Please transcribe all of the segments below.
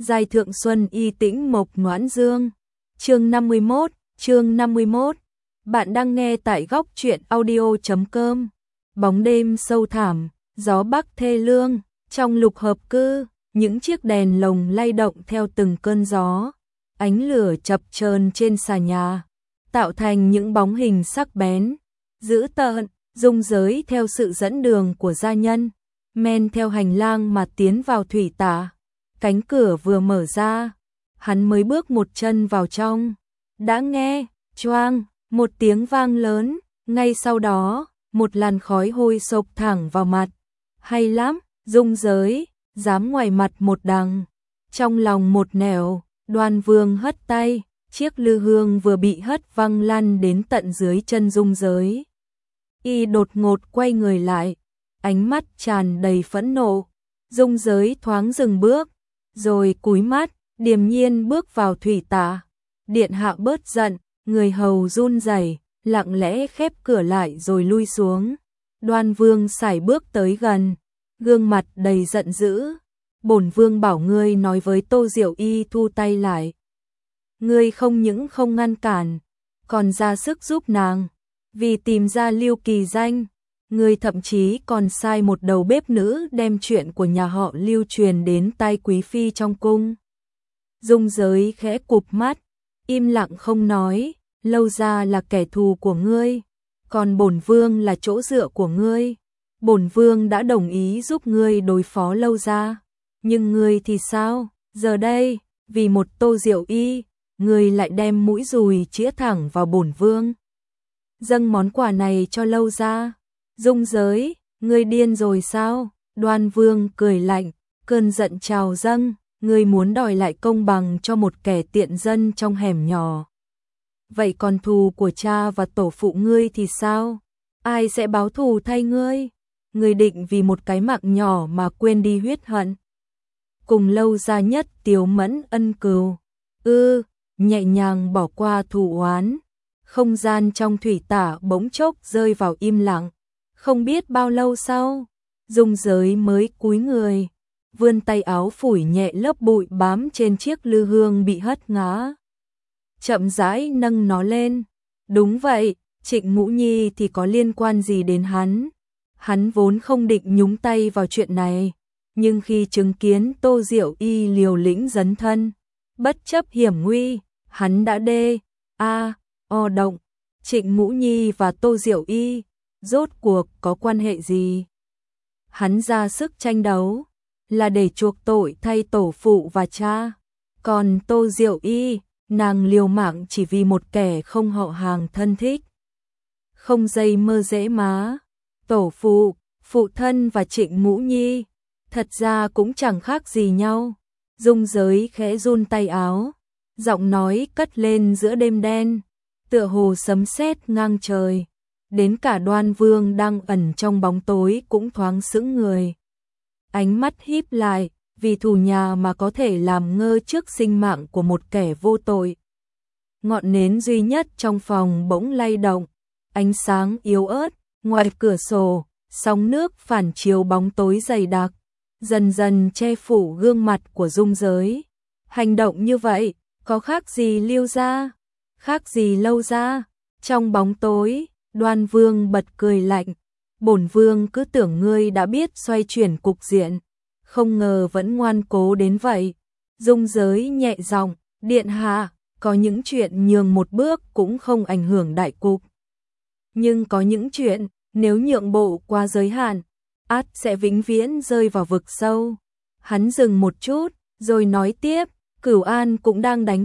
Giai thượng xuân y tĩnh mộc noãn dương. Chương 51. Bạn đang nghe tại góc truyện audio.com. Bóng đêm sâu thẳm, gió bắc thê lương, trong lục hợp cư, những chiếc đèn lồng lay động theo từng cơn gió, ánh lửa chập chờn trên xà nhà, tạo thành những bóng hình sắc bén, dữ tợn. Dung Giới theo sự dẫn đường của gia nhân, men theo hành lang mà tiến vào thủy tạ. Cánh cửa vừa mở ra, hắn mới bước một chân vào trong, đã nghe choang một tiếng vang lớn, ngay sau đó, một làn khói hôi xộc thẳng vào mặt. Hay lắm, Dung Giới, dám ngoài mặt một đằng, trong lòng một nẻo. Đoan Vương hất tay, chiếc lư hương vừa bị hất văng lăn đến tận dưới chân Dung Giới. Y đột ngột quay người lại, ánh mắt tràn đầy phẫn nộ. Dung Giới thoáng dừng bước, rồi cúi mắt, điềm nhiên bước vào thủy tạ. Điện hạ bớt giận, người hầu run rẩy, lặng lẽ khép cửa lại rồi lui xuống. Đoan Vương sải bước tới gần, gương mặt đầy giận dữ. Bổn vương bảo ngươi nói với Tô Diệu Y thu tay lại. Ngươi không những không ngăn cản, còn ra sức giúp nàng. Vì tìm ra Lưu Kỳ Danh, ngươi thậm chí còn sai một đầu bếp nữ đem chuyện của nhà họ Lưu truyền đến tai quý phi trong cung. Dung Giới khẽ cụp mắt, im lặng không nói. Lâu Gia là kẻ thù của ngươi, còn bổn vương là chỗ dựa của ngươi. Bổn vương đã đồng ý giúp ngươi đối phó Lâu Gia, nhưng ngươi thì sao? Giờ đây, vì một Tô Diệu Y, ngươi lại đem mũi dùi chĩa thẳng vào bổn vương. Dâng món quà này cho Lâu Gia. Dung Giới, ngươi điên rồi sao? Đoan Vương cười lạnh, cơn giận trào dâng. Ngươi muốn đòi lại công bằng cho một kẻ tiện dân trong hẻm nhỏ. Vậy còn thù của cha và tổ phụ ngươi thì sao? Ai sẽ báo thù thay ngươi? Ngươi định vì một cái mạng nhỏ mà quên đi huyết hận. Cùng Lâu Gia nhất tiếu mẫn ân cừu. Nhẹ nhàng bỏ qua thù oán. Không gian trong thủy tạ bỗng chốc rơi vào im lặng. Không biết bao lâu sau, Dung Giới mới cúi người, vươn tay áo phủi nhẹ lớp bụi bám trên chiếc lư hương bị hất ngã. Chậm rãi nâng nó lên. Đúng vậy, Trịnh Ngũ Nhi thì có liên quan gì đến hắn? Hắn vốn không định nhúng tay vào chuyện này, nhưng khi chứng kiến Tô Diệu Y liều lĩnh dấn thân, bất chấp hiểm nguy, hắn đã động. Trịnh Ngũ Nhi và Tô Diệu Y rốt cuộc có quan hệ gì? Hắn ra sức tranh đấu là để chuộc tội thay tổ phụ và cha, còn Tô Diệu Y, nàng liều mạng chỉ vì một kẻ không họ hàng thân thích. Không dây mơ dễ má. Tổ phụ, phụ thân và Trịnh Ngũ Nhi thật ra cũng chẳng khác gì nhau. Dung Giới khẽ run tay áo, giọng nói cất lên giữa đêm đen, tựa hồ sấm sét ngang trời. Đến cả Đoan Vương đang ẩn trong bóng tối cũng thoáng sững người. Ánh mắt híp lại, vì thù nhà mà có thể làm ngơ trước sinh mạng của một kẻ vô tội. Ngọn nến duy nhất trong phòng bỗng lay động, ánh sáng yếu ớt, ngoài cửa sổ, sóng nước phản chiếu bóng tối dày đặc, dần dần che phủ gương mặt của Dung Giới. Hành động như vậy, có khác gì Lưu Gia, khác gì Lâu Gia? Trong bóng tối, Đoan Vương bật cười lạnh, bổn vương cứ tưởng ngươi đã biết xoay chuyển cục diện, không ngờ vẫn ngoan cố đến vậy. Dung Giới nhẹ giọng, điện hạ, có những chuyện nhường một bước cũng không ảnh hưởng đại cục. Nhưng có những chuyện, nếu nhượng bộ qua giới hạn, ắt sẽ vĩnh viễn rơi vào vực sâu. Hắn dừng một chút, rồi nói tiếp, Cửu An cũng đang đánh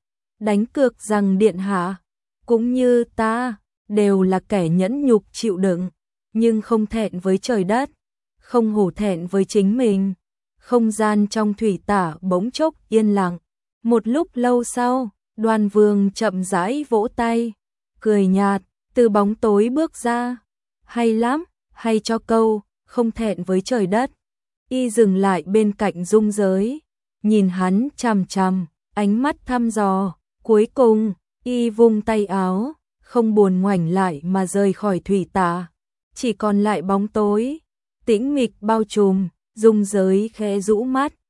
cược rằng điện hạ, cũng như ta, đều là kẻ nhẫn nhục chịu đựng, nhưng không thẹn với trời đất, không hổ thẹn với chính mình. Không gian trong thủy tạ bỗng chốc yên lặng. Một lúc lâu sau, Đoan Vương chậm rãi vỗ tay, cười nhạt, từ bóng tối bước ra. Hay lắm, hay cho câu, không thẹn với trời đất. Y dừng lại bên cạnh Dung Giới, nhìn hắn chằm chằm, ánh mắt thăm dò. Cuối cùng, Y vung tay áo, không buồn ngoảnh lại mà rời khỏi thủy tạ. Chỉ còn lại bóng tối, tĩnh mịch bao trùm. Dung Giới khẽ rũ mắt,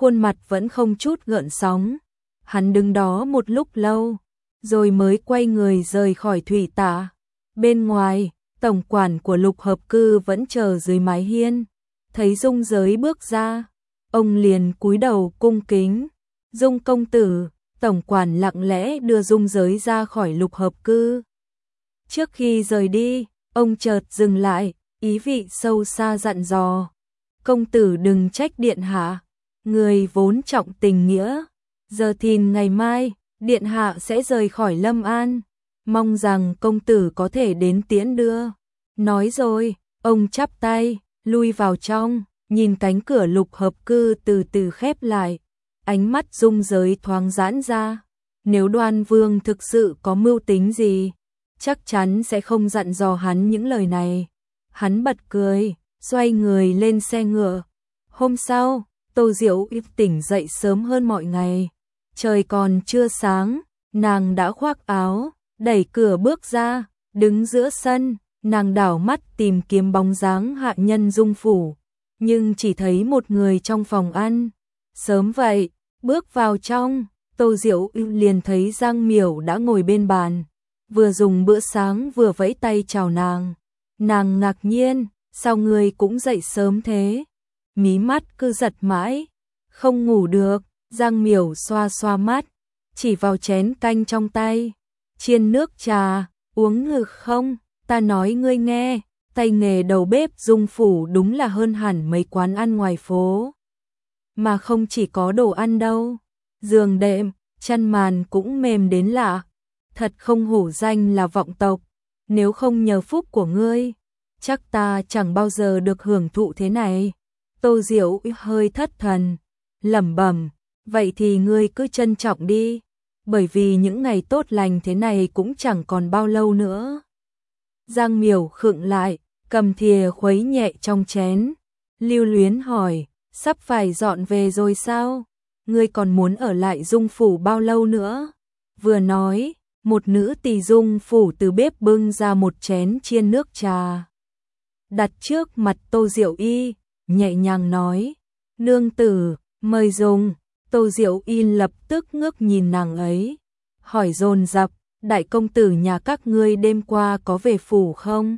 khuôn mặt vẫn không chút gợn sóng. Hắn đứng đó một lúc lâu, rồi mới quay người rời khỏi thủy tạ. Bên ngoài, tổng quản của Lục Hợp Cư vẫn chờ dưới mái hiên. Thấy Dung Giới bước ra, ông liền cúi đầu cung kính. Dung công tử, tổng quản lặng lẽ đưa Dung Giới ra khỏi Lục Hợp Cư. Trước khi rời đi, ông chợt dừng lại, ý vị sâu xa dặn dò. Công tử đừng trách điện hạ, người vốn trọng tình nghĩa. Giờ thìn ngày mai, điện hạ sẽ rời khỏi Lâm An. Mong rằng công tử có thể đến tiễn đưa. Nói rồi, ông chắp tay, lui vào trong, nhìn cánh cửa Lục Hợp Cư từ từ khép lại. Ánh mắt Dung Giới thoáng giãn ra. Nếu Đoan Vương thực sự có mưu tính gì, chắc chắn sẽ không dặn dò hắn những lời này. Hắn bật cười, xoay người lên xe ngựa. Hôm sau, Tô Diệu Yếp tỉnh dậy sớm hơn mọi ngày. Trời còn chưa sáng, nàng đã khoác áo, đẩy cửa bước ra, đứng giữa sân, nàng đảo mắt tìm kiếm bóng dáng hạ nhân Dung phủ, nhưng chỉ thấy một người trong phòng ăn. Sớm vậy, bước vào trong, Tô Diệu liền thấy Giang Miểu đã ngồi bên bàn, vừa dùng bữa sáng vừa vẫy tay chào nàng. Nàng ngạc nhiên, sao ngươi cũng dậy sớm thế? Mí mắt cứ giật mãi, không ngủ được. Giang Miểu xoa xoa mắt, chỉ vào chén canh trong tay. Chiên nước trà, uống ngực không? Ta nói ngươi nghe, tay nghề đầu bếp Dung phủ đúng là hơn hẳn mấy quán ăn ngoài phố. Mà không chỉ có đồ ăn đâu, giường đệm, chăn màn cũng mềm đến lạ. Thật không hổ danh là vọng tộc, nếu không nhờ phúc của ngươi, chắc ta chẳng bao giờ được hưởng thụ thế này. Tô Diệu hơi thất thần, lẩm bẩm, vậy thì ngươi cứ trân trọng đi, bởi vì những ngày tốt lành thế này cũng chẳng còn bao lâu nữa. Giang Miểu khựng lại, cầm thìa khuấy nhẹ trong chén, lưu luyến hỏi, sắp phải dọn về rồi sao? Ngươi còn muốn ở lại Dung phủ bao lâu nữa? Vừa nói, một nữ tỳ Dung phủ từ bếp bưng ra một chén chiên nước trà, đặt trước mặt Tô Diệu Y, nhẹ nhàng nói, nương tử, mời dùng. Tô Diệu Y lập tức ngước nhìn nàng ấy, hỏi dồn dập, đại công tử nhà các ngươi đêm qua có về phủ không?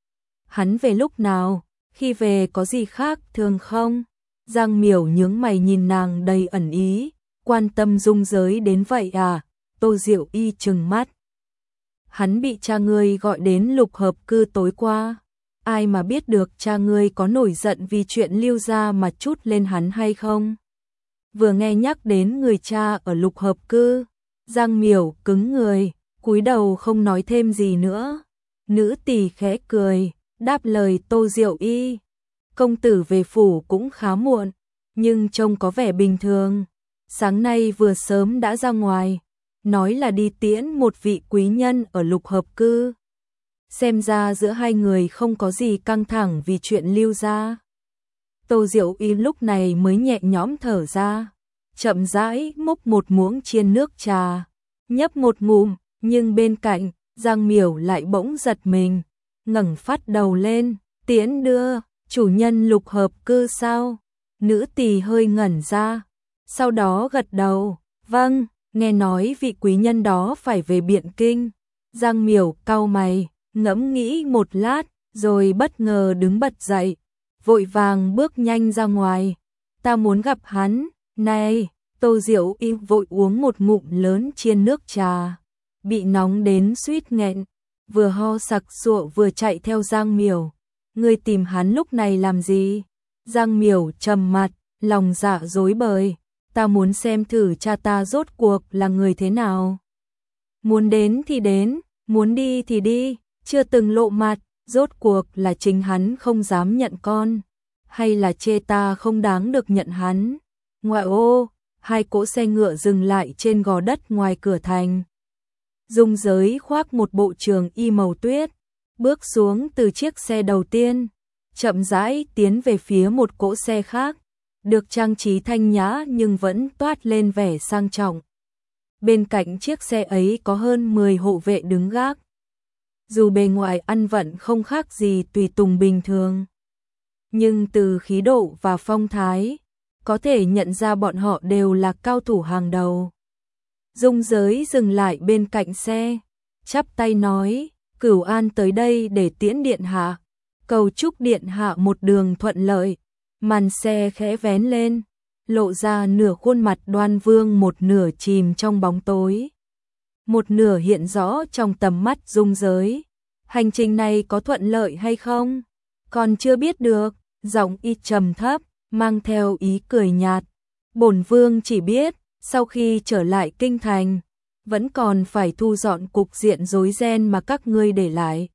Hắn về lúc nào? Khi về có gì khác thường không? Giang Miểu nhướng mày nhìn nàng đầy ẩn ý, quan tâm Dung Giới đến vậy à? Tô Diệu Y trừng mắt. Hắn bị cha ngươi gọi đến Lục Hợp Cư tối qua. Ai mà biết được cha ngươi có nổi giận vì chuyện Lưu gia mà trút lên hắn hay không? Vừa nghe nhắc đến người cha ở Lục Hợp Cư, Giang Miểu cứng người, cúi đầu không nói thêm gì nữa. Nữ tỳ khẽ cười, đáp lời Tô Diệu Y. Công tử về phủ cũng khá muộn, nhưng trông có vẻ bình thường. Sáng nay vừa sớm đã ra ngoài, nói là đi tiễn một vị quý nhân ở Lục Hợp Cư. Xem ra giữa hai người không có gì căng thẳng vì chuyện Lưu gia. Tô Diệu Y lúc này mới nhẹ nhõm thở ra, chậm rãi múc một muỗng chiên nước trà, nhấp một ngụm, nhưng bên cạnh, Giang Miểu lại bỗng giật mình, ngẩng phát đầu lên, tiễn đưa, chủ nhân Lục Hợp Cư sao? Nữ tỳ hơi ngẩn ra, sau đó gật đầu, vâng, nghe nói vị quý nhân đó phải về Biện Kinh. Giang Miểu cau mày, ngẫm nghĩ một lát, rồi bất ngờ đứng bật dậy, vội vàng bước nhanh ra ngoài. Ta muốn gặp hắn. Này, Tô Diệu Y vội uống một ngụm lớn chiên nước trà, bị nóng đến suýt nghẹn, vừa ho sặc sụa vừa chạy theo Giang Miểu. Ngươi tìm hắn lúc này làm gì? Giang Miểu trầm mặt, lòng dạ rối bời. Ta muốn xem thử cha ta rốt cuộc là người thế nào. Muốn đến thì đến, muốn đi thì đi, chưa từng lộ mặt, rốt cuộc là chính hắn không dám nhận con, hay là chê ta không đáng được nhận hắn. Ngoại ô, hai cỗ xe ngựa dừng lại trên gò đất ngoài cửa thành. Dung Giới khoác một bộ trường y màu tuyết, bước xuống từ chiếc xe đầu tiên, chậm rãi tiến về phía một cỗ xe khác, được trang trí thanh nhã nhưng vẫn toát lên vẻ sang trọng. Bên cạnh chiếc xe ấy có hơn 10 hộ vệ đứng gác. Dù bề ngoài ăn vận không khác gì tùy tùng bình thường, nhưng từ khí độ và phong thái, có thể nhận ra bọn họ đều là cao thủ hàng đầu. Dung Giới dừng lại bên cạnh xe, chắp tay nói, Cửu An tới đây để tiễn điện hạ, cầu chúc điện hạ một đường thuận lợi. Màn xe khẽ vén lên, lộ ra nửa khuôn mặt Đoan Vương, một nửa chìm trong bóng tối, một nửa hiện rõ trong tầm mắt Dung Giới. Hành trình này có thuận lợi hay không? Còn chưa biết được, giọng y trầm thấp, mang theo ý cười nhạt. Bổn vương chỉ biết, sau khi trở lại kinh thành, vẫn còn phải thu dọn cục diện rối ren mà các ngươi để lại.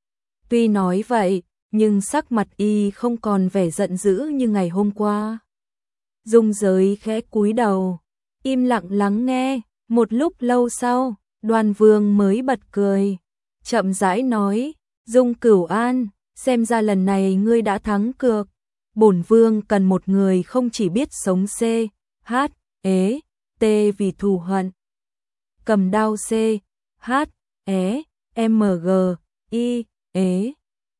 Tuy nói vậy, nhưng sắc mặt y không còn vẻ giận dữ như ngày hôm qua. Dung Giới khẽ cúi đầu, im lặng lắng nghe. Một lúc lâu sau, Đoan Vương mới bật cười, chậm rãi nói, Dung Cửu An, xem ra lần này ngươi đã thắng cược. Bổn vương cần một người không chỉ biết sống C, H, E, T vì thù hận, cầm đao C, H, E, M, G, I, E,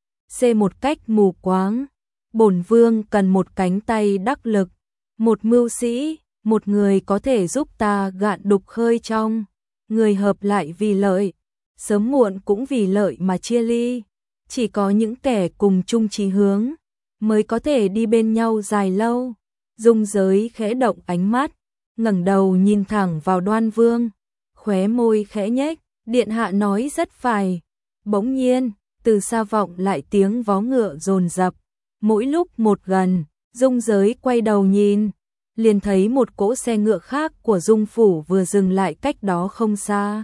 C một cách mù quáng. Bổn vương cần một cánh tay đắc lực, một mưu sĩ, một người có thể giúp ta gạn đục khơi trong. Người hợp lại vì lợi, sớm muộn cũng vì lợi mà chia ly. Chỉ có những kẻ cùng chung chí hướng mới có thể đi bên nhau dài lâu. Dung Giới khẽ động ánh mắt, ngẩng đầu nhìn thẳng vào Đoan Vương, khóe môi khẽ nhếch, điện hạ nói rất phải. Bỗng nhiên, từ xa vọng lại tiếng vó ngựa dồn dập, mỗi lúc một gần. Dung Giới quay đầu nhìn, liền thấy một cỗ xe ngựa khác của Dung phủ vừa dừng lại cách đó không xa.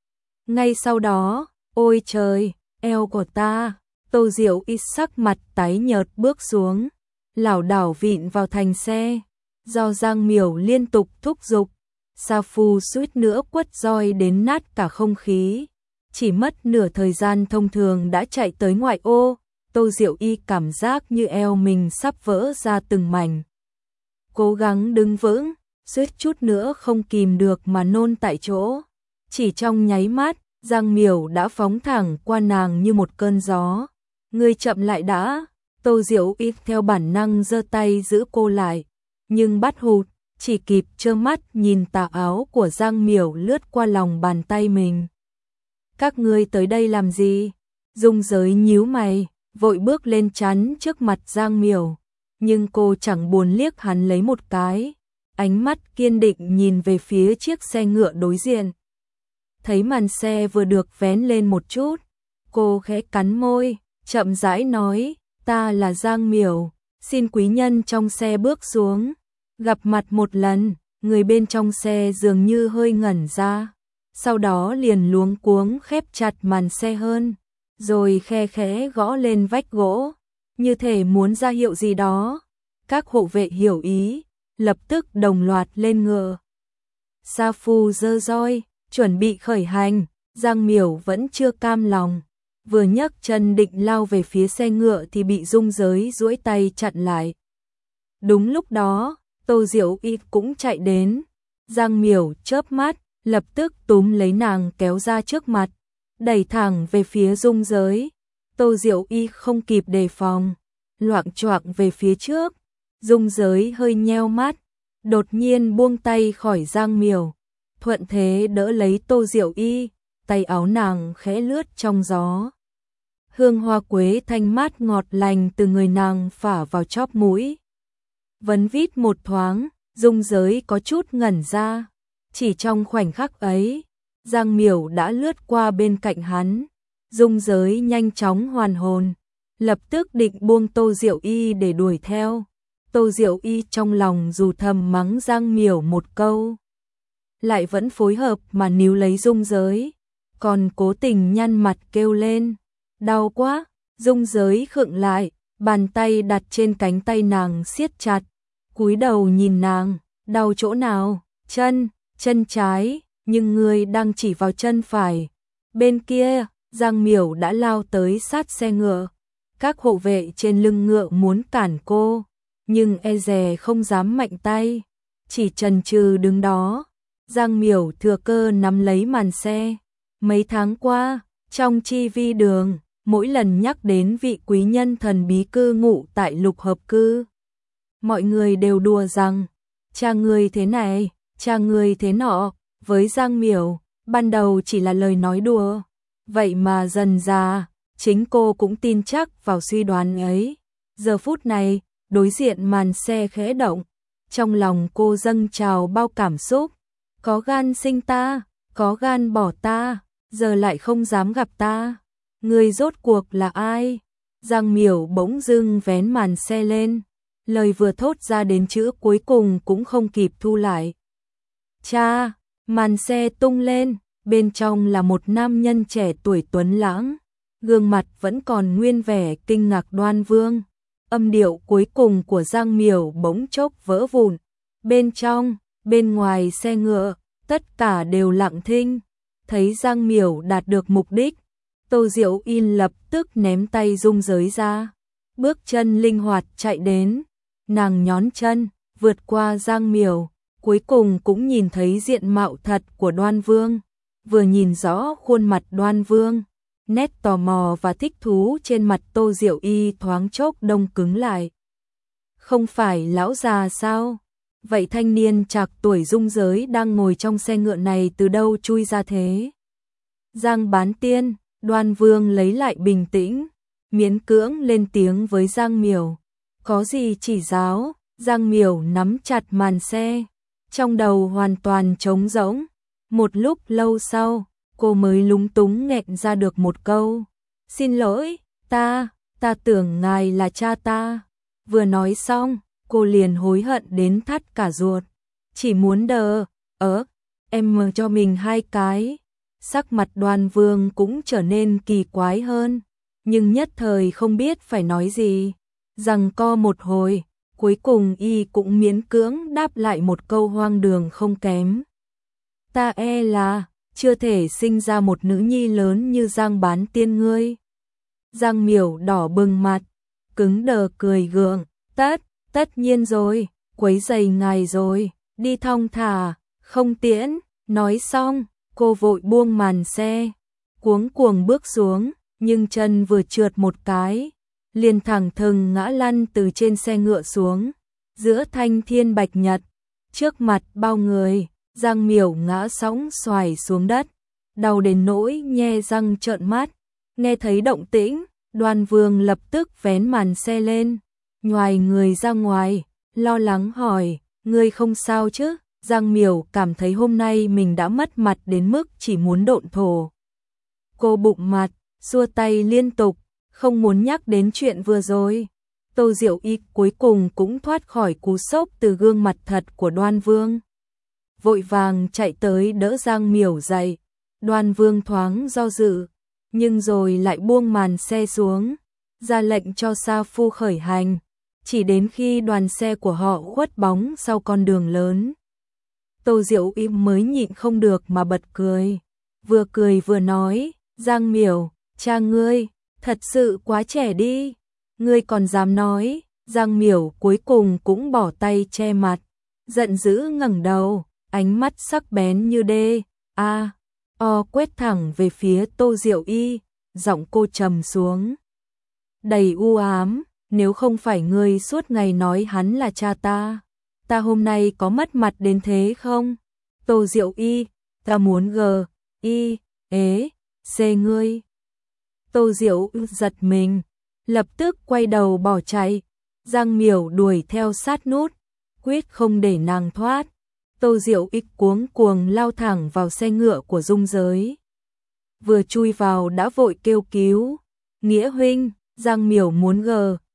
Ngay sau đó, ôi trời, eo của ta. Tô Diệu ít sắc mặt tái nhợt bước xuống, lảo đảo vịn vào thành xe. Do Giang Miểu liên tục thúc giục, Sa Phu suýt nữa quất roi đến nát cả không khí. Chỉ mất nửa thời gian thông thường đã chạy tới ngoại ô. Tô Diệu y cảm giác như eo mình sắp vỡ ra từng mảnh. Cố gắng đứng vững, suýt chút nữa không kìm được mà nôn tại chỗ. Chỉ trong nháy mắt, Giang Miểu đã phóng thẳng qua nàng như một cơn gió. Ngươi chậm lại đã. Tô Diệu ít theo bản năng giơ tay giữ cô lại, nhưng bắt hụt, chỉ kịp trơ mắt nhìn tà áo của Giang Miểu lướt qua lòng bàn tay mình. Các ngươi tới đây làm gì? Dung Giới nhíu mày, vội bước lên chắn trước mặt Giang Miểu, nhưng cô chẳng buồn liếc hắn lấy một cái, ánh mắt kiên định nhìn về phía chiếc xe ngựa đối diện. Thấy màn xe vừa được vén lên một chút, cô khẽ cắn môi, chậm rãi nói, ta là Giang Miểu, xin quý nhân trong xe bước xuống. Gặp mặt một lần, người bên trong xe dường như hơi ngẩn ra, sau đó liền luống cuống khép chặt màn xe hơn, rồi khe khẽ gõ lên vách gỗ, như thể muốn ra hiệu gì đó. Các hộ vệ hiểu ý, lập tức đồng loạt lên ngựa. Sa Phu giơ roi, chuẩn bị khởi hành. Giang Miểu vẫn chưa cam lòng, vừa nhấc chân định lao về phía xe ngựa thì bị Dung Giới duỗi tay chặn lại. Đúng lúc đó, Tô Diệu y cũng chạy đến. Giang Miểu chớp mắt, lập tức túm lấy nàng kéo ra trước mặt, đẩy thẳng về phía Dung Giới. Tô Diệu y không kịp đề phòng, loạng choạng về phía trước. Dung Giới hơi nheo mắt, đột nhiên buông tay khỏi Giang Miểu, thuận thế đỡ lấy Tô Diệu y, tay áo nàng khẽ lướt trong gió. Hương hoa quế thanh mát ngọt lành từ người nàng phả vào chóp mũi. Vấn vít một thoáng, Dung Giới có chút ngẩn ra. Chỉ trong khoảnh khắc ấy, Giang Miểu đã lướt qua bên cạnh hắn. Dung Giới nhanh chóng hoàn hồn, lập tức định buông Tô Diệu y để đuổi theo. Tô Diệu y trong lòng dù thầm mắng Giang Miểu một câu, lại vẫn phối hợp mà níu lấy Dung Giới, còn cố tình nhăn mặt kêu lên, đau quá. Dung Giới khựng lại, bàn tay đặt trên cánh tay nàng siết chặt, cúi đầu nhìn nàng, đau chỗ nào? Chân trái, nhưng người đang chỉ vào chân phải. Bên kia, Giang Miểu đã lao tới sát xe ngựa. Các hộ vệ trên lưng ngựa muốn cản cô, nhưng e dè không dám mạnh tay, chỉ chần chừ đứng đó. Giang Miểu thừa cơ nắm lấy màn xe. Mấy tháng qua, trong chi vi đường, mỗi lần nhắc đến vị quý nhân thần bí cư ngụ tại Lục Hợp Cư, mọi người đều đùa rằng, cha ngươi thế này, cha ngươi thế nọ, với Giang Miểu, ban đầu chỉ là lời nói đùa. Vậy mà dần dà, chính cô cũng tin chắc vào suy đoán ấy. Giờ phút này, đối diện màn xe khẽ động, trong lòng cô dâng trào bao cảm xúc. Có gan sinh ta, có gan bỏ ta, giờ lại không dám gặp ta. Người rốt cuộc là ai? Giang Miểu bỗng dưng vén màn xe lên. Lời vừa thốt ra đến chữ cuối cùng cũng không kịp thu lại. Cha, màn xe tung lên, bên trong là một nam nhân trẻ tuổi tuấn lãng. Gương mặt vẫn còn nguyên vẻ kinh ngạc Đoan Vương. Âm điệu cuối cùng của Giang Miểu bỗng chốc vỡ vụn. Bên trong, bên ngoài xe ngựa, tất cả đều lặng thinh. Thấy Giang Miểu đạt được mục đích, Tô Diệu In lập tức ném tay dung giới ra. Bước chân linh hoạt chạy đến. Nàng nhón chân, vượt qua Giang Miểu, cuối cùng cũng nhìn thấy diện mạo thật của Đoan Vương. Vừa nhìn rõ khuôn mặt Đoan Vương, nét tò mò và thích thú trên mặt Tô Diệu Y thoáng chốc đông cứng lại. Không phải lão già sao? Vậy thanh niên trạc tuổi dung giới đang ngồi trong xe ngựa này từ đâu chui ra thế? Giang Bán Tiên, Đoan Vương lấy lại bình tĩnh, miễn cưỡng lên tiếng với Giang Miểu. Có gì chỉ giáo? Giang Miểu nắm chặt màn xe, trong đầu hoàn toàn trống rỗng. Một lúc lâu sau, cô mới lúng túng nghẹn ra được một câu. Xin lỗi, ta tưởng ngài là cha ta. Vừa nói xong, cô liền hối hận đến thắt cả ruột. Chỉ muốn em cho mình 2 cái. Sắc mặt Đoan Vương cũng trở nên kỳ quái hơn, nhưng nhất thời không biết phải nói gì. Giằng co một hồi, cuối cùng y cũng miễn cưỡng đáp lại một câu hoang đường không kém. Ta là chưa thể sinh ra một nữ nhi lớn như Giang Bán Tiên ngươi. Giang Miểu đỏ bừng mặt, cứng đờ cười gượng. Tất nhiên rồi, quấy rầy ngài rồi, đi thong thả, không tiễn. Nói xong, cô vội buông màn xe, cuống cuồng bước xuống, nhưng chân vừa trượt một cái, liền thẳng thừng ngã lăn từ trên xe ngựa xuống. Giữa thanh thiên bạch nhật, trước mặt bao người, Giang Miểu ngã sóng xoài xuống đất, đau đến nỗi nhe răng trợn mắt. Nghe thấy động tĩnh, Đoan Vương lập tức vén màn xe lên, nhoài người ra ngoài, lo lắng hỏi, ngươi không sao chứ? Giang Miểu cảm thấy hôm nay mình đã mất mặt đến mức chỉ muốn độn thổ. Cô bụng mặt, xua tay liên tục, không muốn nhắc đến chuyện vừa rồi. Tô Diệu Y cuối cùng cũng thoát khỏi cú sốc từ gương mặt thật của Đoan Vương. Vội vàng chạy tới đỡ Giang Miểu dậy. Đoan Vương thoáng do dự, nhưng rồi lại buông màn xe xuống, ra lệnh cho sa phu khởi hành. Chỉ đến khi đoàn xe của họ khuất bóng sau con đường lớn, Tô Diệu Y mới nhịn không được mà bật cười. Vừa cười vừa nói, Giang Miểu, cha ngươi, thật sự quá trẻ đi. Ngươi còn dám nói? Giang Miểu cuối cùng cũng bỏ tay che mặt, giận dữ ngẩng đầu, ánh mắt sắc bén như đê, quét thẳng về phía Tô Diệu Y, giọng cô trầm xuống, đầy u ám. Nếu không phải ngươi suốt ngày nói hắn là cha ta hôm nay có mất mặt đến thế không? Tô Diệu Y, ta muốn xê ngươi. Tô Diệu giật mình, lập tức quay đầu bỏ chạy. Giang Miểu đuổi theo sát nút, quyết không để nàng thoát. Tô Diệu Y cuống cuồng lao thẳng vào xe ngựa của Dung Giới. Vừa chui vào đã vội kêu cứu. Nghĩa huynh, Giang Miểu muốn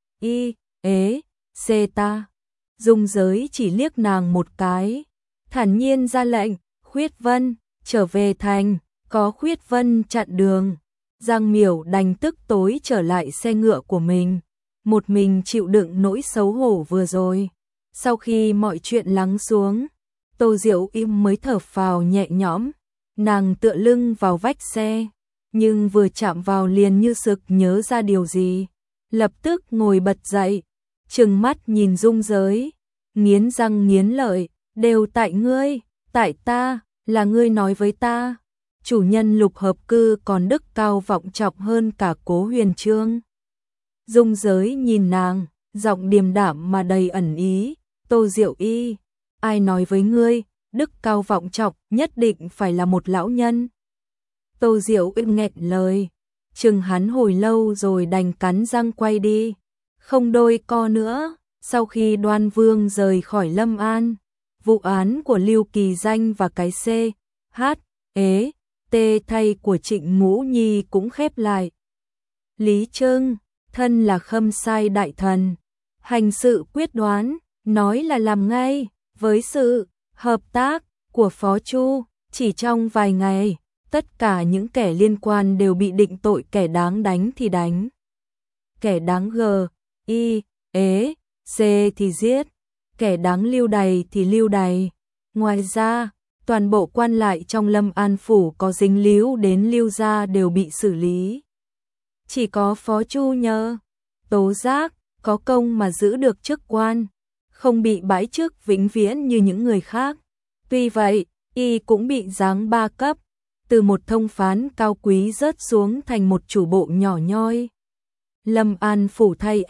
xê ta. Dung Giới chỉ liếc nàng một cái, thản nhiên ra lệnh, Khuyết Vân, trở về thành, có Khuyết Vân chặn đường. Giang Miểu đành tức tối trở lại xe ngựa của mình, một mình chịu đựng nỗi xấu hổ vừa rồi. Sau khi mọi chuyện lắng xuống, Tô Diệu Im mới thở phào nhẹ nhõm, nàng tựa lưng vào vách xe, nhưng vừa chạm vào liền như sực nhớ ra điều gì, lập tức ngồi bật dậy, trừng mắt nhìn Dung Giới, nghiến răng nghiến lợi, đều tại ngươi, tại ta, là ngươi nói với ta. Chủ nhân Lục Hợp Cư còn đức cao vọng trọng hơn cả Cố Huyền Trương. Dung Giới nhìn nàng, giọng điềm đạm mà đầy ẩn ý, Tô Diệu Y, ai nói với ngươi, đức cao vọng trọng nhất định phải là một lão nhân. Tô Diệu Y nghẹn lời, chừng hắn hồi lâu rồi đành cắn răng quay đi, không đôi co nữa. Sau khi Đoan Vương rời khỏi Lâm An, vụ án của Lưu Kỳ Danh và cái C, H, ế, T thay của Trịnh Ngũ Nhi cũng khép lại. Lý Trưng, thân là Khâm Sai đại thần, hành sự quyết đoán, nói là làm ngay, với sự hợp tác của Phó Chu, chỉ trong vài ngày, tất cả những kẻ liên quan đều bị định tội, kẻ đáng đánh thì đánh, kẻ đáng G, I, ế, C thì giết, kẻ đáng lưu đày thì lưu đày. Ngoài ra, toàn bộ quan lại trong Lâm An phủ có dính líu đến Lưu gia đều bị xử lý. Chỉ có Phó Chu nhờ tố giác, có công mà giữ được chức quan, không bị bãi chức vĩnh viễn như những người khác. Tuy vậy, y cũng bị giáng 3 cấp, từ một thông phán cao quý rớt xuống thành một chủ bộ nhỏ nhoi. Lâm An phủ thay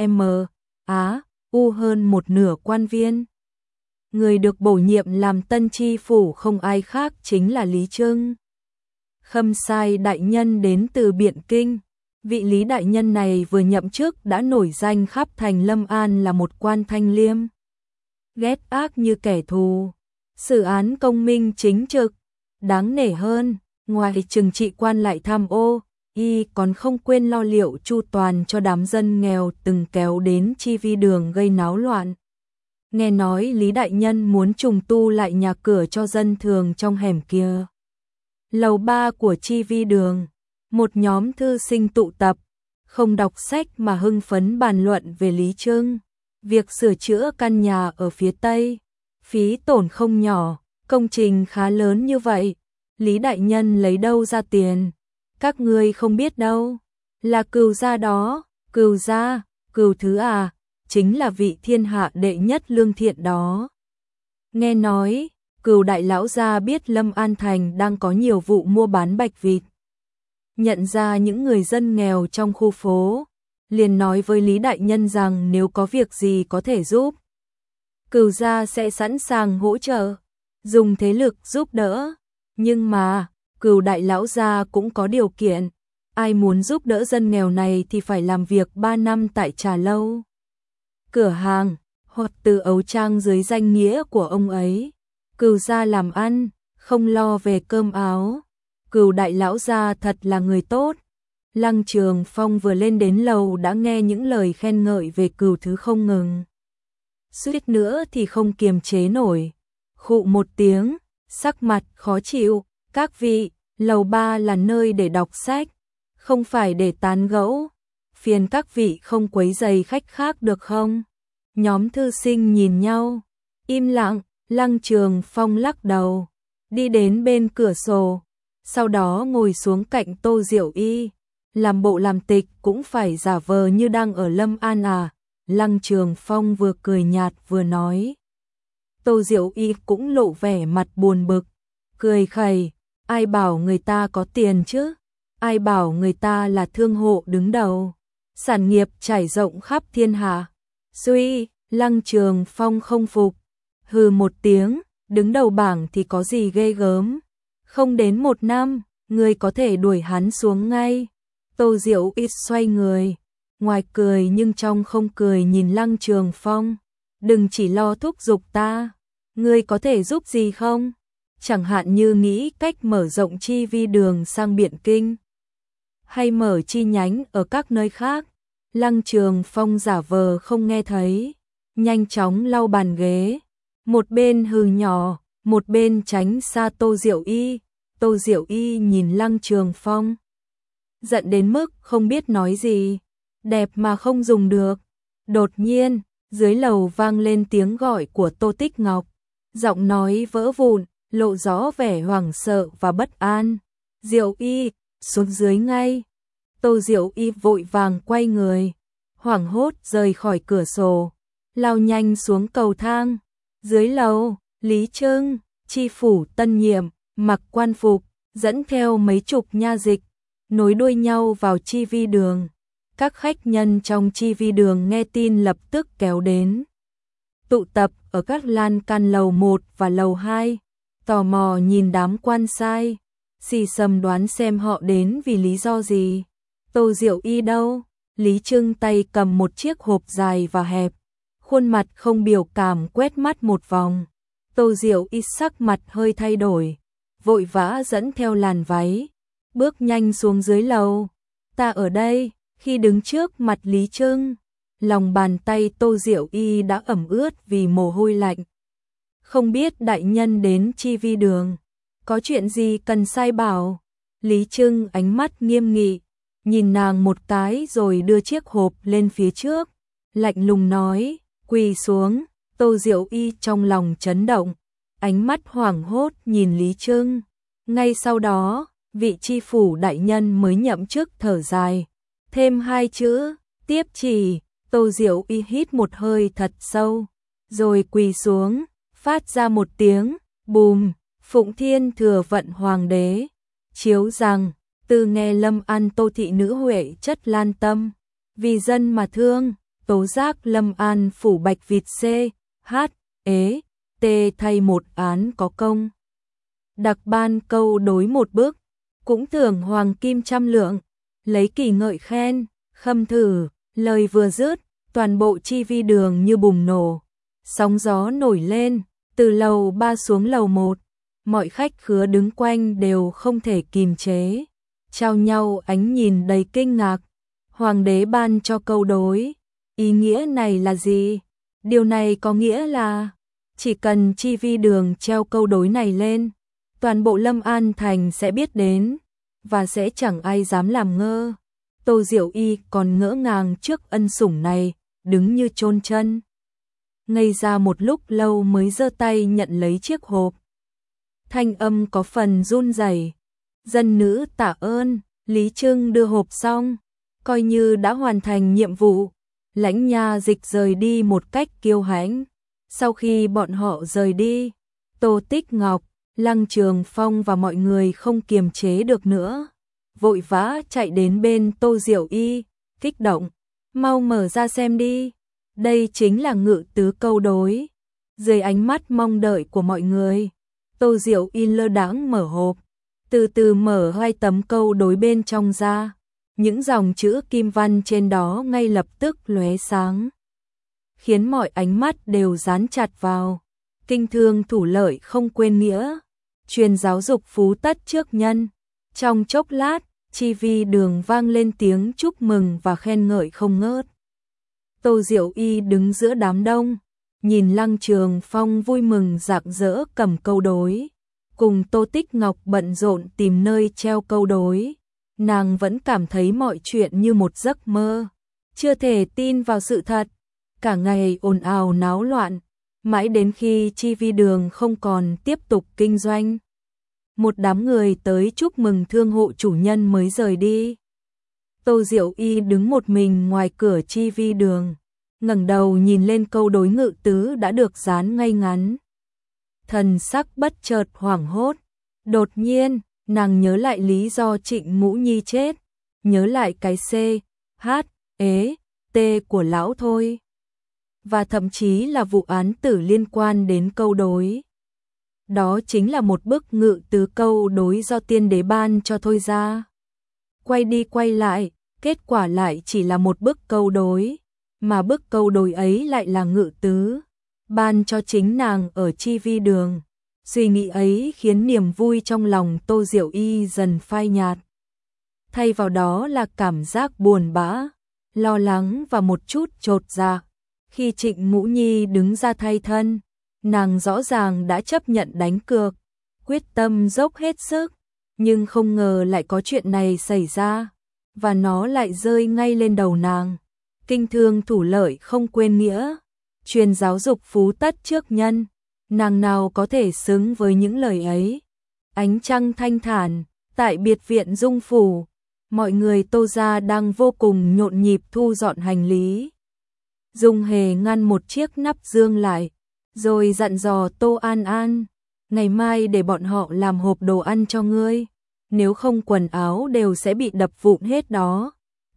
U hơn một nửa quan viên. Người được bổ nhiệm làm tân tri phủ không ai khác chính là Lý Trưng. Khâm Sai đại nhân đến từ Biện Kinh. Vị Lý đại nhân này vừa nhậm chức đã nổi danh khắp thành Lâm An là một quan thanh liêm, ghét ác như kẻ thù, xử án công minh chính trực. Đáng nể hơn, ngoài trừng trị quan lại tham ô, y còn không quên lo liệu chu toàn cho đám dân nghèo từng kéo đến Chi Vi Đường gây náo loạn. Nghe nói Lý đại nhân muốn trùng tu lại nhà cửa cho dân thường trong hẻm kia. Lầu 3 của Chi Vi Đường, một nhóm thư sinh tụ tập, không đọc sách mà hưng phấn bàn luận về Lý Trưng. Việc sửa chữa căn nhà ở phía Tây, phí tổn không nhỏ, công trình khá lớn như vậy, Lý đại nhân lấy đâu ra tiền? Các ngươi không biết đâu, là Cừu gia đó. Cừu gia, Cừu Thứ à, chính là vị thiên hạ đệ nhất lương thiện đó. Nghe nói, Cừu đại lão gia biết Lâm An thành đang có nhiều vụ mua bán bạch vịt. Nhận ra những người dân nghèo trong khu phố, liền nói với Lý đại nhân rằng nếu có việc gì có thể giúp, Cừu gia sẽ sẵn sàng hỗ trợ, dùng thế lực giúp đỡ. Nhưng mà, Cừu đại lão gia cũng có điều kiện, ai muốn giúp đỡ dân nghèo này thì phải làm việc 3 năm tại trà lâu, cửa hàng, hoặc từ ấu trang dưới danh nghĩa của ông ấy. Cừu gia làm ăn, không lo về cơm áo. Cừu đại lão gia thật là người tốt. Lăng Trường Phong vừa lên đến lầu đã nghe những lời khen ngợi về Cừu Thứ không ngừng. Suýt nữa thì không kiềm chế nổi, khụ một tiếng, sắc mặt khó chịu. Các vị, lầu 3 là nơi để đọc sách, không phải để tán gẫu. Phiền các vị không quấy rầy khách khác được không? Nhóm thư sinh nhìn nhau, im lặng. Lăng Trường Phong lắc đầu, đi đến bên cửa sổ, sau đó ngồi xuống cạnh Tô Diệu Y. Làm bộ làm tịch cũng phải giả vờ như đang ở Lâm An à? Lăng Trường Phong vừa cười nhạt vừa nói. Tô Diệu Y cũng lộ vẻ mặt buồn bực, cười khẩy, ai bảo người ta có tiền chứ? Ai bảo người ta là thương hộ đứng đầu, sản nghiệp trải rộng khắp thiên hạ? Suy, Lăng Trường Phong không phục, hừ một tiếng, đứng đầu bảng thì có gì ghê gớm, không đến 1 năm, người có thể đuổi hắn xuống ngay. Tô Diệu Y xoay người, ngoài cười nhưng trong không cười nhìn Lăng Trường Phong, đừng chỉ lo thúc giục ta, ngươi có thể giúp gì không? Chẳng hạn như nghĩ cách mở rộng Chi Vi Đường sang Biện Kinh, hay mở chi nhánh ở các nơi khác. Lăng Trường Phong giả vờ không nghe thấy, nhanh chóng lau bàn ghế, một bên hừ nhỏ, một bên tránh xa Tô Diệu Y. Tô Diệu Y nhìn Lăng Trường Phong, giận đến mức không biết nói gì, đẹp mà không dùng được. Đột nhiên, dưới lầu vang lên tiếng gọi của Tô Tích Ngọc, giọng nói vỡ vụn, lộ rõ vẻ hoảng sợ và bất an. Diệu Y, xuống dưới ngay. Tô Diệu Y vội vàng quay người, hoảng hốt rời khỏi cửa sổ, lao nhanh xuống cầu thang. Dưới lầu, Lý Trưng, tri phủ tân nhiệm, mặc quan phục, dẫn theo mấy chục nha dịch, nối đuôi nhau vào Chi Vi Đường. Các khách nhân trong chi vi đường nghe tin lập tức kéo đến. Tụ tập ở các lan can lầu 1 và lầu 2, tò mò nhìn đám quan sai, xì xầm đoán xem họ đến vì lý do gì. Tô Diệu Y đâu? Lý Trưng tay cầm một chiếc hộp dài và hẹp, khuôn mặt không biểu cảm quét mắt một vòng. Tô Diệu Y sắc mặt hơi thay đổi, vội vã dẫn theo làn váy, bước nhanh xuống dưới lầu. Ta ở đây. Khi đứng trước mặt Lý Trưng, lòng bàn tay Tô Diệu Y đã ẩm ướt vì mồ hôi lạnh. Không biết đại nhân đến chi vi đường, có chuyện gì cần sai bảo? Lý Trưng ánh mắt nghiêm nghị, nhìn nàng một cái rồi đưa chiếc hộp lên phía trước, lạnh lùng nói, quỳ xuống. Tô Diệu Y trong lòng chấn động, ánh mắt hoảng hốt nhìn Lý Trưng. Ngay sau đó, vị chi phủ đại nhân mới nhậm chức thở dài, thêm 2 chữ, tiếp chỉ. Tô Diệu Y hít một hơi thật sâu, rồi quỳ xuống, phát ra một tiếng bùm. Phụng Thiên Thừa Vận Hoàng đế chiếu rằng, từ nghe Lâm An Tô thị nữ huệ chất lan tâm, vì dân mà thương, tố giác Lâm An phủ Bạch Vịt C, H, ế, T thay một án có công. Đặc ban câu đối một bức, cũng thưởng hoàng kim 100 lượng, lấy kỳ ngợi khen, khâm thử. Lời vừa dứt, toàn bộ chi vi đường như bùng nổ, sóng gió nổi lên, từ lầu 3 xuống lầu 1, mọi khách khứa đứng quanh đều không thể kìm chế, trao nhau ánh nhìn đầy kinh ngạc. Hoàng đế ban cho câu đối, ý nghĩa này là gì? Điều này có nghĩa là, chỉ cần chi vi đường treo câu đối này lên, toàn bộ Lâm An thành sẽ biết đến, và sẽ chẳng ai dám làm ngơ. Tô Diệu Y còn ngỡ ngàng trước ân sủng này, đứng như chôn chân. Ngây ra một lúc lâu mới giơ tay nhận lấy chiếc hộp. Thanh âm có phần run rẩy. Dân nữ tạ ơn. Lý Trưng đưa hộp xong, coi như đã hoàn thành nhiệm vụ. Lãnh nha dịch rời đi một cách kiêu hãnh. Sau khi bọn họ rời đi, Tô Tích Ngọc, Lăng Trường Phong và mọi người không kiềm chế được nữa, vội vã chạy đến bên Tô Diệu Y, kích động, mau mở ra xem đi, đây chính là ngự tứ câu đối. Dưới ánh mắt mong đợi của mọi người, Tô Diệu Y lơ đãng mở hộp, từ từ mở 2 tấm câu đối bên trong ra, những dòng chữ kim văn trên đó ngay lập tức lóe sáng, khiến mọi ánh mắt đều dán chặt vào. Kinh thương thủ lợi không quên nghĩa, truyền giáo dục phú tất trước nhân. Trong chốc lát, chi vi đường vang lên tiếng chúc mừng và khen ngợi không ngớt. Tô Diệu Y đứng giữa đám đông, nhìn Lăng Trường Phong vui mừng rạng rỡ cầm câu đối, cùng Tô Tích Ngọc bận rộn tìm nơi treo câu đối. Nàng vẫn cảm thấy mọi chuyện như một giấc mơ, chưa thể tin vào sự thật. Cả ngày ồn ào náo loạn, mãi đến khi chi vi đường không còn tiếp tục kinh doanh, một đám người tới chúc mừng thương hộ chủ nhân mới rời đi. Tô Diệu Y đứng một mình ngoài cửa chi vi đường, ngẩng đầu nhìn lên câu đối ngự tứ đã được dán ngay ngắn. Thần sắc bất chợt hoảng hốt, đột nhiên, nàng nhớ lại lý do Trịnh Ngũ Nhi chết, nhớ lại cái C, H, ế, T của lão thôi, và thậm chí là vụ án tử liên quan đến câu đối. Đó chính là một bức ngự tứ câu đối do tiên đế ban cho thôi ra. Quay đi quay lại, kết quả lại chỉ là một bức câu đối, mà bức câu đối ấy lại là ngự tứ, ban cho chính nàng ở chi vi đường. Suy nghĩ ấy khiến niềm vui trong lòng Tô Diệu Y dần phai nhạt. Thay vào đó là cảm giác buồn bã, lo lắng và một chút chột dạ. Khi Trịnh Ngũ Nhi đứng ra thay thân, nàng rõ ràng đã chấp nhận đánh cược, quyết tâm dốc hết sức, nhưng không ngờ lại có chuyện này xảy ra, và nó lại rơi ngay lên đầu nàng. Kinh thương thủ lợi không quên nghĩa, truyền giáo dục phú tất trước nhân, nàng nào có thể xứng với những lời ấy. Ánh trăng thanh thản, tại biệt viện Dung Phủ, mọi người Tô gia đang vô cùng nhộn nhịp thu dọn hành lý. Dung Hề ngăn một chiếc nắp dương lại, rồi dặn dò Tô An An, ngày mai để bọn họ làm hộp đồ ăn cho ngươi, nếu không quần áo đều sẽ bị đập vụn hết đó.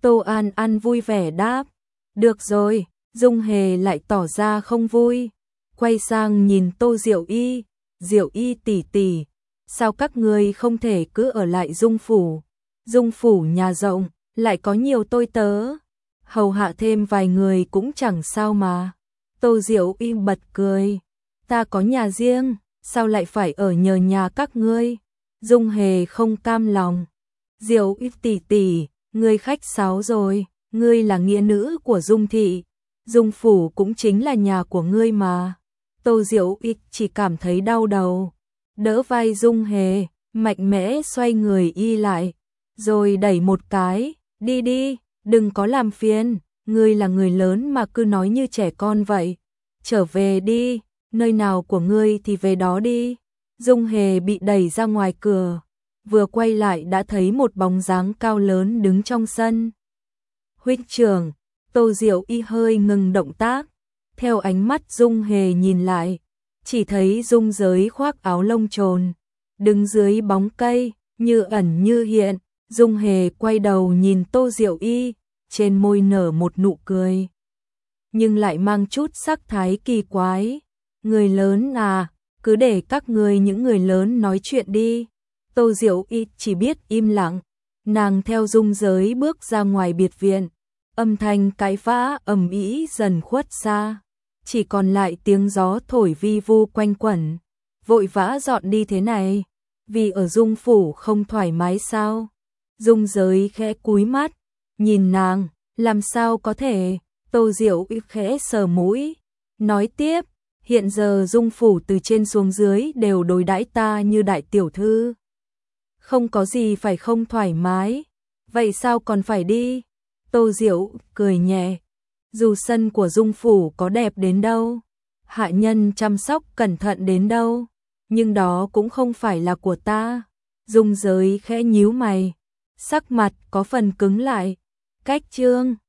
Tô An An vui vẻ đáp. Được rồi, Dung Hề lại tỏ ra không vui. Quay sang nhìn Tô Diệu Y. Diệu Y tỷ tỷ, sao các ngươi không thể cứ ở lại Dung phủ? Dung phủ nhà rộng, lại có nhiều tôi tớ. Hầu hạ thêm vài người cũng chẳng sao mà. Tô Diệu Y bật cười. Ta có nhà riêng, sao lại phải ở nhờ nhà các ngươi? Dung Hề không cam lòng. Diệu Y tỷ tỷ, ngươi khách sáo rồi, ngươi là nghĩa nữ của Dung thị. Dung phủ cũng chính là nhà của ngươi mà. Tô Diệu Y chỉ cảm thấy đau đầu. Đỡ vai Dung Hề, mạnh mẽ xoay người y lại. Rồi đẩy một cái, đi đi, đừng có làm phiền. Ngươi là người lớn mà cứ nói như trẻ con vậy. Trở về đi, nơi nào của ngươi thì về đó đi. Dung Hề bị đẩy ra ngoài cửa. Vừa quay lại đã thấy một bóng dáng cao lớn đứng trong sân. Huynh trưởng, Tô Diệu Y hơi ngừng động tác. Theo ánh mắt Dung Hề nhìn lại, chỉ thấy Dung Giới khoác áo lông trồn, đứng dưới bóng cây, như ẩn như hiện. Dung Hề quay đầu nhìn Tô Diệu Y, trên môi nở một nụ cười, nhưng lại mang chút sắc thái kỳ quái. Người lớn à, cứ để các ngươi những người lớn nói chuyện đi. Tô Diệu Y chỉ biết im lặng. Nàng theo Dung Giới bước ra ngoài biệt viện. Âm thanh cãi vã ầm ĩ dần khuất xa, chỉ còn lại tiếng gió thổi vi vu quanh quẩn. Vội vã dọn đi thế này, vì ở Dung phủ không thoải mái sao? Dung Giới khẽ cúi mắt, nhìn nàng, làm sao có thể? Tô Diệu Y khẽ sờ mũi, nói tiếp, hiện giờ Dung phủ từ trên xuống dưới đều đối đãi ta như đại tiểu thư. Không có gì phải không thoải mái, vậy sao còn phải đi? Tô Diệu cười nhẹ, dù sân của Dung phủ có đẹp đến đâu, hạ nhân chăm sóc cẩn thận đến đâu, nhưng đó cũng không phải là của ta. Dung Giới khẽ nhíu mày, sắc mặt có phần cứng lại. Cách chương